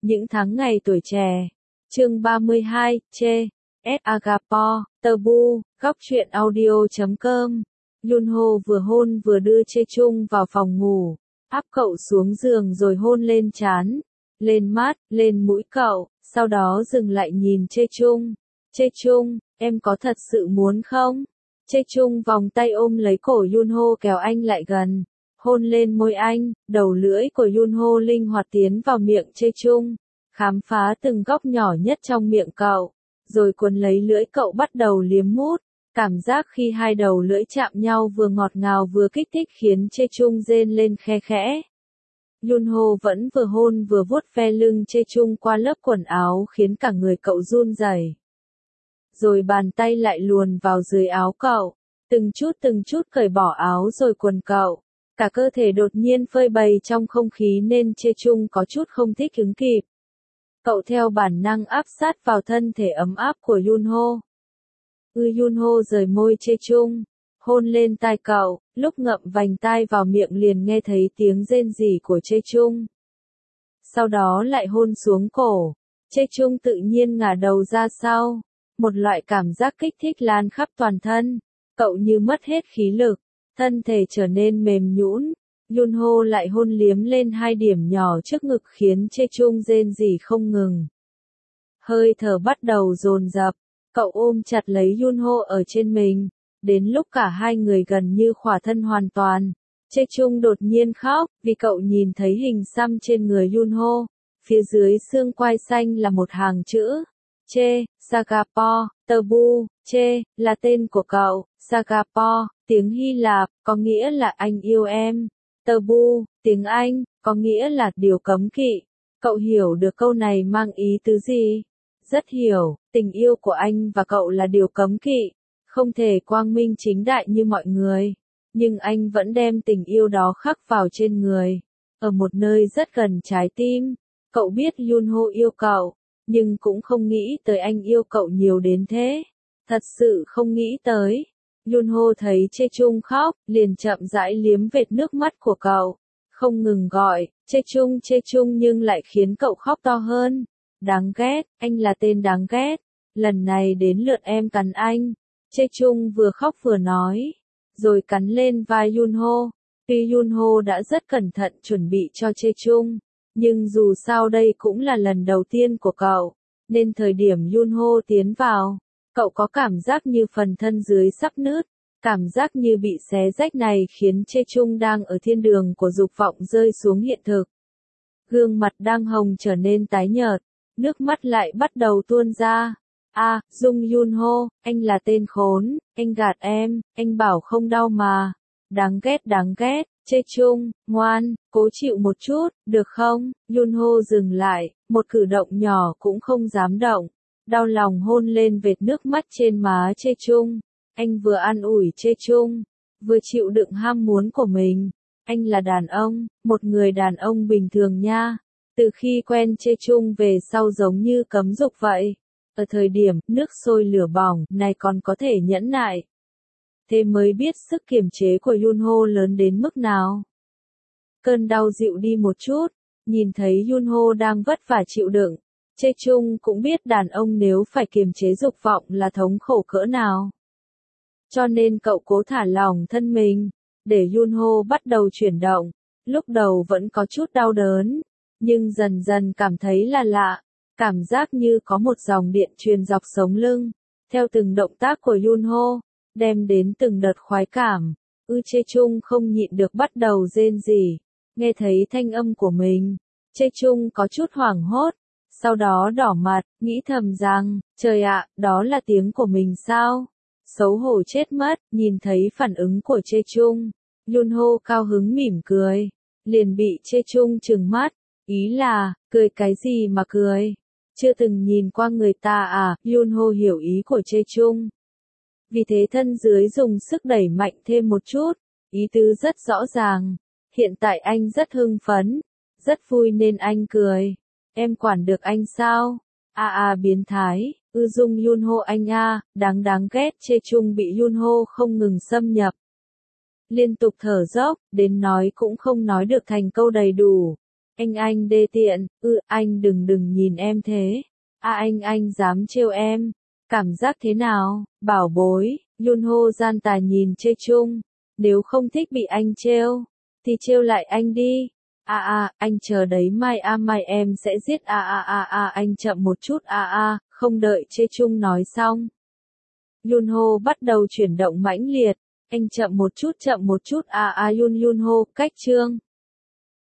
Những tháng ngày tuổi trẻ. Chương 32, Che, S. Agapo, Tabu, góc truyện audio.com. Yunho vừa hôn vừa đưa Che Chung vào phòng ngủ, áp cậu xuống giường rồi hôn lên trán, lên mắt, lên mũi cậu, sau đó dừng lại nhìn Che Chung. Che Chung, em có thật sự muốn không? Che Chung vòng tay ôm lấy cổ Yunho kéo anh lại gần, hôn lên môi anh, đầu lưỡi của Yunho linh hoạt tiến vào miệng Che Chung, khám phá từng góc nhỏ nhất trong miệng cậu, rồi cuốn lấy lưỡi cậu bắt đầu liếm mút. Cảm giác khi hai đầu lưỡi chạm nhau vừa ngọt ngào vừa kích thích khiến Che Chung rên lên khe khẽ. Yunho vẫn vừa hôn vừa vuốt ve lưng Che Chung qua lớp quần áo khiến cả người cậu run rẩy. Rồi bàn tay lại luồn vào dưới áo cậu, từng chút cởi bỏ áo rồi quần cậu. Cả cơ thể đột nhiên phơi bày trong không khí nên Che Chung có chút không thích ứng kịp. Cậu theo bản năng áp sát vào thân thể ấm áp của Yunho. Yunho rời môi Che Chung, hôn lên tai cậu, lúc ngậm vành tai vào miệng liền nghe thấy tiếng rên rỉ của Che Chung. Sau đó lại hôn xuống cổ, Che Chung tự nhiên ngả đầu ra sau, một loại cảm giác kích thích lan khắp toàn thân, cậu như mất hết khí lực, thân thể trở nên mềm nhũn. Yunho lại hôn liếm lên hai điểm nhỏ trước ngực khiến Che Chung rên rỉ không ngừng. Hơi thở bắt đầu dồn dập. Cậu ôm chặt lấy Yunho ở trên mình, đến lúc cả hai người gần như khỏa thân hoàn toàn. Che Chung đột nhiên khóc, vì cậu nhìn thấy hình xăm trên người Yunho, phía dưới xương quai xanh là một hàng chữ. Che, Sagapo, Tabu, Che, là tên của cậu, Sagapo, tiếng Hy Lạp, có nghĩa là anh yêu em. Tabu, tiếng Anh, có nghĩa là điều cấm kỵ. Cậu hiểu được câu này mang ý tứ gì? Rất hiểu, tình yêu của anh và cậu là điều cấm kỵ, không thể quang minh chính đại như mọi người. Nhưng anh vẫn đem tình yêu đó khắc vào trên người, ở một nơi rất gần trái tim. Cậu biết Yunho yêu cậu, nhưng cũng không nghĩ tới anh yêu cậu nhiều đến thế. Thật sự không nghĩ tới. Yunho thấy Che Chung khóc, liền chậm rãi liếm vệt nước mắt của cậu, không ngừng gọi, Che Chung nhưng lại khiến cậu khóc to hơn. Đáng ghét, anh là tên đáng ghét, lần này đến lượt em cắn anh. Che Chung vừa khóc vừa nói, rồi cắn lên vai Yunho. Tuy Yunho đã rất cẩn thận chuẩn bị cho Che Chung, nhưng dù sao đây cũng là lần đầu tiên của cậu, nên thời điểm Yunho tiến vào, cậu có cảm giác như phần thân dưới sắp nứt. Cảm giác như bị xé rách này khiến Che Chung đang ở thiên đường của dục vọng rơi xuống hiện thực. Gương mặt đang hồng trở nên tái nhợt. Nước mắt lại bắt đầu tuôn ra. Dung Yunho, anh là tên khốn, anh gạt em, anh bảo không đau mà. Đáng ghét, Che Chung, ngoan, cố chịu một chút, được không? Yunho dừng lại, một cử động nhỏ cũng không dám động. Đau lòng hôn lên vệt nước mắt trên má Che Chung. Anh vừa an ủi Che Chung, vừa chịu đựng ham muốn của mình. Anh là đàn ông, một người đàn ông bình thường nha. Từ khi quen Che Chung về sau giống như cấm dục vậy. Ở thời điểm nước sôi lửa bỏng này còn có thể nhẫn nại. Thế mới biết sức kiềm chế của Yunho lớn đến mức nào. Cơn đau dịu đi một chút, nhìn thấy Yunho đang vất vả chịu đựng. Che Chung cũng biết đàn ông nếu phải kiềm chế dục vọng là thống khổ cỡ nào. Cho nên cậu cố thả lỏng thân mình, để Yunho bắt đầu chuyển động. Lúc đầu vẫn có chút đau đớn, nhưng dần dần cảm thấy là lạ, cảm giác như có một dòng điện truyền dọc sống lưng, theo từng động tác của Yunho, đem đến từng đợt khoái cảm. Che Chung không nhịn được bắt đầu rên rỉ, nghe thấy thanh âm của mình, Che Chung có chút hoảng hốt, sau đó đỏ mặt, nghĩ thầm rằng, trời ạ, đó là tiếng của mình sao? Xấu hổ chết mất, nhìn thấy phản ứng của Che Chung, Yunho cao hứng mỉm cười, liền bị Che Chung trừng mắt. Ý là, cười cái gì mà cười? Chưa từng nhìn qua người ta à? Yunho hiểu ý của Che Chung. Vì thế thân dưới dùng sức đẩy mạnh thêm một chút, ý tứ rất rõ ràng. Hiện tại anh rất hưng phấn, rất vui nên anh cười. Em quản được anh sao? Biến thái, Dung Yunho anh đáng ghét. Che Chung bị Yunho không ngừng xâm nhập. Liên tục thở dốc, đến nói cũng không nói được thành câu đầy đủ. Anh đê tiện, anh đừng nhìn em thế. Anh dám trêu em. Cảm giác thế nào, bảo bối? Yunho gian tà nhìn Chê Chung. Nếu không thích bị anh trêu, thì trêu lại anh đi. Anh chờ đấy mai em sẽ giết anh chậm một chút không đợi Chê Chung nói xong. Yunho bắt đầu chuyển động mãnh liệt. Anh chậm một chút Yunho, cách chương.